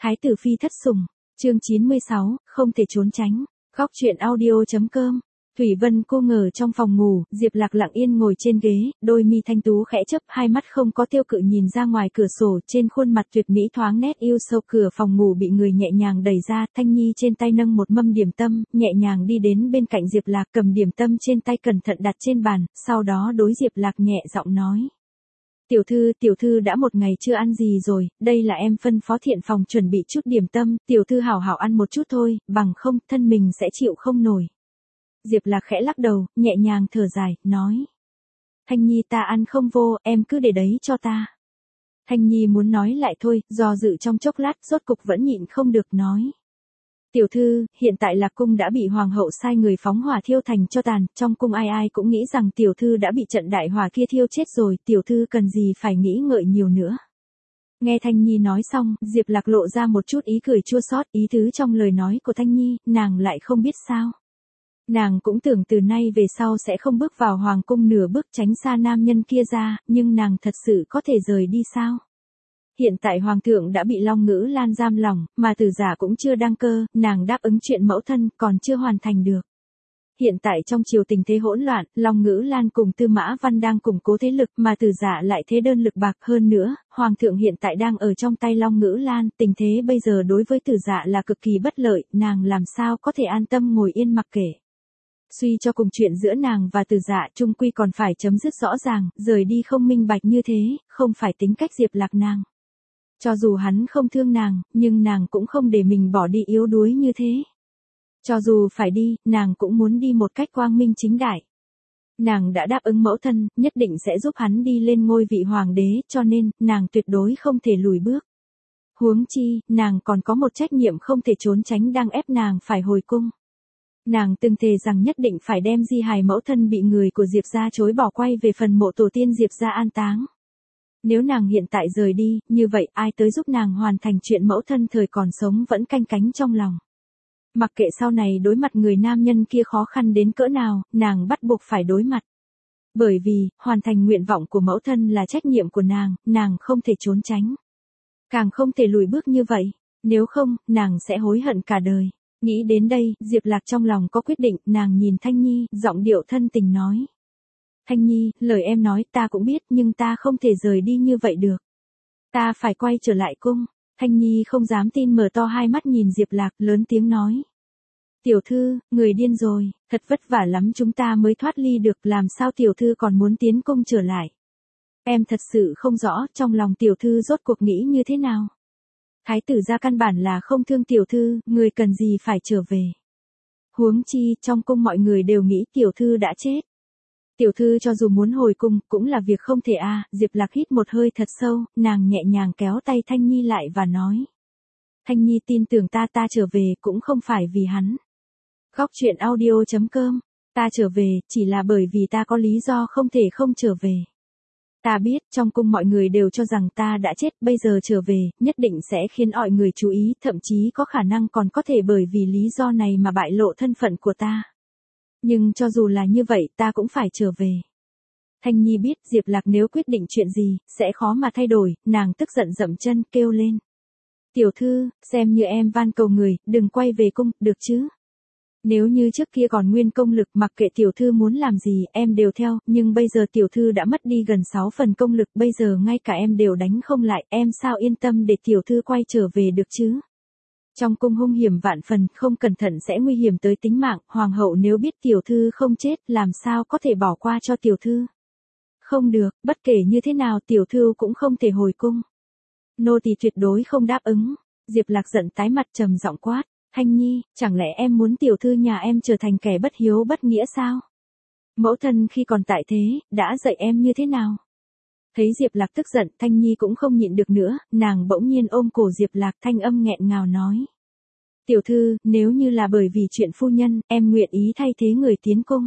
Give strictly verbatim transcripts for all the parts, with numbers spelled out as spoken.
Thái tử phi thất sủng, chương chín mươi sáu, không thể trốn tránh. Góc truyện audio.com. Thủy Vân cô ngờ trong phòng ngủ, Diệp Lạc lặng yên ngồi trên ghế, đôi mi thanh tú khẽ chớp, hai mắt không có tiêu cự nhìn ra ngoài cửa sổ, trên khuôn mặt tuyệt mỹ thoáng nét yêu sâu. Cửa phòng ngủ bị người nhẹ nhàng đẩy ra, Thanh Nhi trên tay nâng một mâm điểm tâm, nhẹ nhàng đi đến bên cạnh Diệp Lạc, cầm điểm tâm trên tay cẩn thận đặt trên bàn, sau đó đối Diệp Lạc nhẹ giọng nói: Tiểu thư, tiểu thư đã một ngày chưa ăn gì rồi, đây là em phân phó thiện phòng chuẩn bị chút điểm tâm, tiểu thư hảo hảo ăn một chút thôi, bằng không, thân mình sẽ chịu không nổi. Diệp Lạc khẽ lắc đầu, nhẹ nhàng thở dài, nói: Thanh Nhi ta ăn không vô, em cứ để đấy cho ta. Thanh Nhi muốn nói lại thôi, do dự trong chốc lát, rốt cục vẫn nhịn không được nói: Tiểu thư, hiện tại Lạc cung đã bị hoàng hậu sai người phóng hỏa thiêu thành cho tàn, trong cung ai ai cũng nghĩ rằng tiểu thư đã bị trận đại hỏa kia thiêu chết rồi, tiểu thư cần gì phải nghĩ ngợi nhiều nữa. Nghe Thanh Nhi nói xong, Diệp Lạc lộ ra một chút ý cười chua xót, ý tứ trong lời nói của Thanh Nhi, nàng lại không biết sao. Nàng cũng tưởng từ nay về sau sẽ không bước vào hoàng cung nửa bước, tránh xa nam nhân kia ra, nhưng nàng thật sự có thể rời đi sao? Hiện tại hoàng thượng đã bị Long Ngữ Lan giam lỏng, mà Tử Giả cũng chưa đăng cơ, nàng đáp ứng chuyện mẫu thân còn chưa hoàn thành được. Hiện tại trong triều tình thế hỗn loạn, Long Ngữ Lan cùng Tư Mã Văn đang củng cố thế lực, mà Tử Giả lại thế đơn lực bạc hơn nữa, hoàng thượng hiện tại đang ở trong tay Long Ngữ Lan, tình thế bây giờ đối với Tử Giả là cực kỳ bất lợi, nàng làm sao có thể an tâm ngồi yên mặc kệ. Suy cho cùng chuyện giữa nàng và Tử Dạ chung quy còn phải chấm dứt rõ ràng, rời đi không minh bạch như thế, không phải tính cách Diệp Lạc nàng. Cho dù hắn không thương nàng, nhưng nàng cũng không để mình bỏ đi yếu đuối như thế. Cho dù phải đi, nàng cũng muốn đi một cách quang minh chính đại. Nàng đã đáp ứng mẫu thân, nhất định sẽ giúp hắn đi lên ngôi vị hoàng đế, cho nên, nàng tuyệt đối không thể lùi bước. Huống chi, nàng còn có một trách nhiệm không thể trốn tránh đang ép nàng phải hồi cung. Nàng từng thề rằng nhất định phải đem di hài mẫu thân bị người của Diệp gia chối bỏ quay về phần mộ tổ tiên Diệp gia an táng. Nếu nàng hiện tại rời đi, như vậy ai tới giúp nàng hoàn thành chuyện mẫu thân thời còn sống vẫn canh cánh trong lòng. Mặc kệ sau này đối mặt người nam nhân kia khó khăn đến cỡ nào, nàng bắt buộc phải đối mặt. Bởi vì, hoàn thành nguyện vọng của mẫu thân là trách nhiệm của nàng, nàng không thể trốn tránh. Càng không thể lùi bước như vậy, nếu không, nàng sẽ hối hận cả đời. Nghĩ đến đây, Diệp Lạc trong lòng có quyết định, nàng nhìn Thanh Nhi, giọng điệu thân tình nói: Thanh Nhi, lời em nói ta cũng biết, nhưng ta không thể rời đi như vậy được. Ta phải quay trở lại cung. Thanh Nhi không dám tin mở to hai mắt nhìn Diệp Lạc, lớn tiếng nói: Tiểu thư, người điên rồi, thật vất vả lắm chúng ta mới thoát ly được, làm sao tiểu thư còn muốn tiến cung trở lại. Em thật sự không rõ, trong lòng tiểu thư rốt cuộc nghĩ như thế nào. Thái tử gia căn bản là không thương tiểu thư, người cần gì phải trở về. Huống chi, trong cung mọi người đều nghĩ tiểu thư đã chết. Tiểu thư cho dù muốn hồi cung, cũng là việc không thể a. À. Diệp Lạc hít một hơi thật sâu, nàng nhẹ nhàng kéo tay Thanh Nhi lại và nói: Thanh Nhi tin tưởng ta, ta trở về cũng không phải vì hắn. Góc truyện audio.com. Ta trở về, chỉ là bởi vì ta có lý do không thể không trở về. Ta biết, trong cung mọi người đều cho rằng ta đã chết, bây giờ trở về, nhất định sẽ khiến mọi người chú ý, thậm chí có khả năng còn có thể bởi vì lý do này mà bại lộ thân phận của ta. Nhưng cho dù là như vậy, ta cũng phải trở về. Thanh Nhi biết, Diệp Lạc nếu quyết định chuyện gì, sẽ khó mà thay đổi, nàng tức giận dậm chân, kêu lên: Tiểu thư, xem như em van cầu người, đừng quay về cung, được chứ? Nếu như trước kia còn nguyên công lực, mặc kệ tiểu thư muốn làm gì, em đều theo, nhưng bây giờ tiểu thư đã mất đi gần sáu phần công lực, bây giờ ngay cả em đều đánh không lại, em sao yên tâm để tiểu thư quay trở về được chứ? Trong cung hung hiểm vạn phần, không cẩn thận sẽ nguy hiểm tới tính mạng, hoàng hậu nếu biết tiểu thư không chết, làm sao có thể bỏ qua cho tiểu thư? Không được, bất kể như thế nào tiểu thư cũng không thể hồi cung. Nô tỳ tuyệt đối không đáp ứng. Diệp Lạc giận tái mặt trầm giọng quát: Thanh Nhi, chẳng lẽ em muốn tiểu thư nhà em trở thành kẻ bất hiếu bất nghĩa sao? Mẫu thân khi còn tại thế, đã dạy em như thế nào? Thấy Diệp Lạc tức giận, Thanh Nhi cũng không nhịn được nữa, nàng bỗng nhiên ôm cổ Diệp Lạc, thanh âm nghẹn ngào nói: Tiểu thư, nếu như là bởi vì chuyện phu nhân, em nguyện ý thay thế người tiến cung.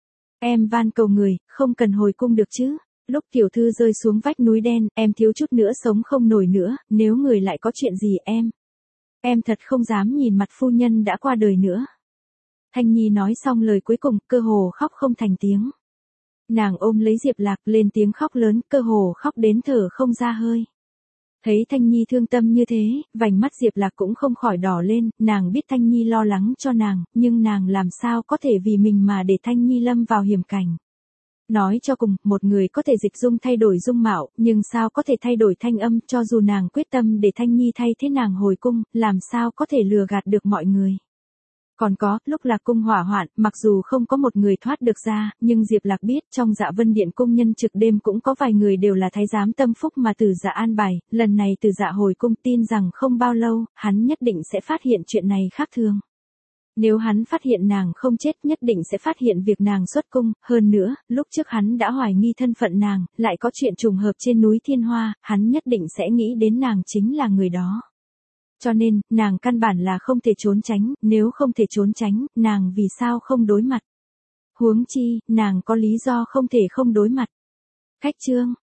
Em van cầu người, không cần hồi cung được chứ? Lúc tiểu thư rơi xuống vách núi đen, em thiếu chút nữa sống không nổi nữa, nếu người lại có chuyện gì em... Em thật không dám nhìn mặt phu nhân đã qua đời nữa. Thanh Nhi nói xong lời cuối cùng, cơ hồ khóc không thành tiếng. Nàng ôm lấy Diệp Lạc lên tiếng khóc lớn, cơ hồ khóc đến thở không ra hơi. Thấy Thanh Nhi thương tâm như thế, vành mắt Diệp Lạc cũng không khỏi đỏ lên, nàng biết Thanh Nhi lo lắng cho nàng, nhưng nàng làm sao có thể vì mình mà để Thanh Nhi lâm vào hiểm cảnh. Nói cho cùng, một người có thể dịch dung thay đổi dung mạo, nhưng sao có thể thay đổi thanh âm, cho dù nàng quyết tâm để Thanh Nhi thay thế nàng hồi cung, làm sao có thể lừa gạt được mọi người. Còn có, lúc Lạc cung hỏa hoạn, mặc dù không có một người thoát được ra, nhưng Diệp Lạc biết trong Dạ Vân Điện cung nhân trực đêm cũng có vài người đều là thái giám tâm phúc mà Từ Dạ an bài, lần này Từ Dạ hồi cung tin rằng không bao lâu, hắn nhất định sẽ phát hiện chuyện này khác thường. Nếu hắn phát hiện nàng không chết nhất định sẽ phát hiện việc nàng xuất cung, hơn nữa, lúc trước hắn đã hoài nghi thân phận nàng, lại có chuyện trùng hợp trên núi Thiên Hoa, hắn nhất định sẽ nghĩ đến nàng chính là người đó. Cho nên, nàng căn bản là không thể trốn tránh, nếu không thể trốn tránh, nàng vì sao không đối mặt. Huống chi, nàng có lý do không thể không đối mặt. Khách chương